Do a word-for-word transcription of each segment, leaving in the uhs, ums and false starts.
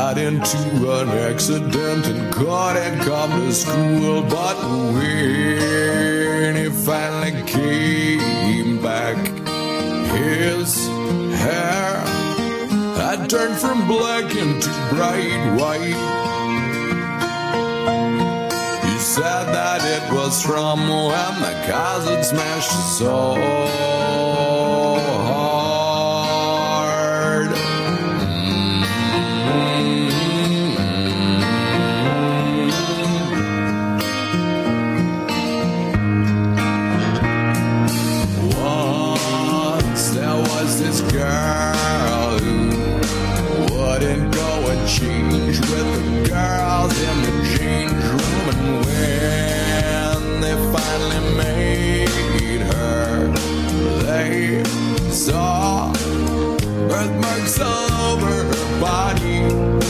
got into an accident and couldn't come to school. But when he finally came back, his hair had turned from black into bright white. He said that it was from when the cars had smashed his soul hard. Once there was this girl who wouldn't go and change with the girls in the change room, and when they finally made her, they saw birthmarks all over her body.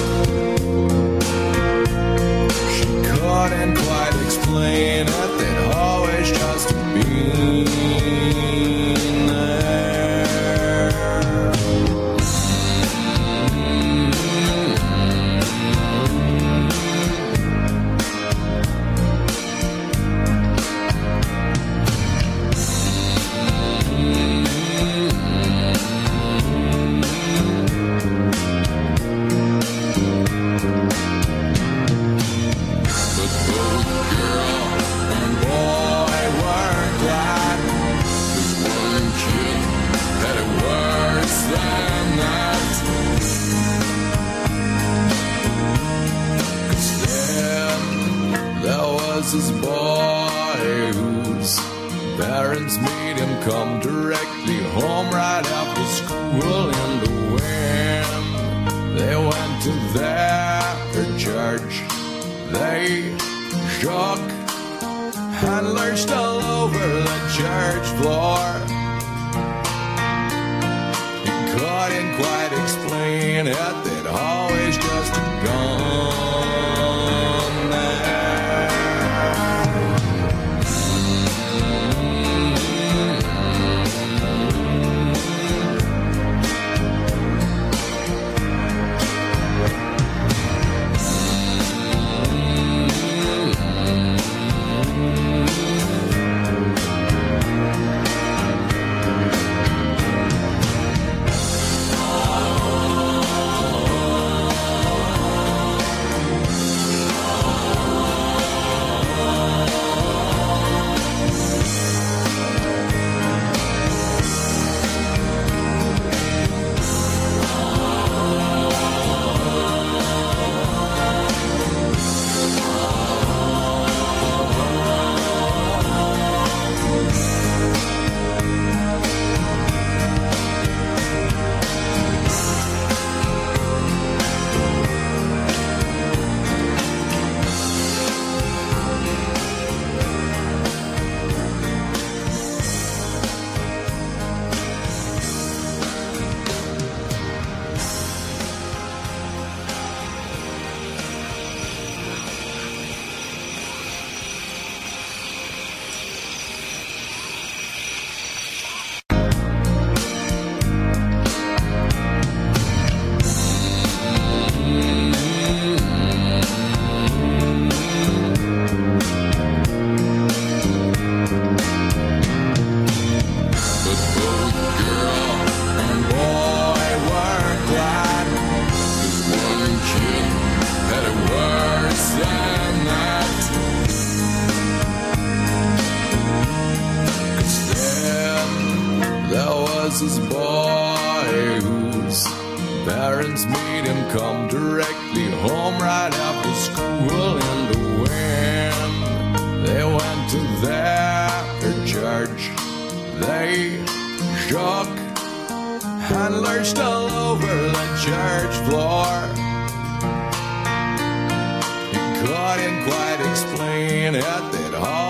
She couldn't quite explain it, they'd always just been there. This boy whose parents made him come directly home right after school, and when they went to their church, they shook and lurched all over the church floor. He couldn't quite explain it, they'd always just gone there. This boy whose parents made him come directly home right after school, and when they went to their church, they shook and lurched all over the church floor. He couldn't quite explain it, they'd all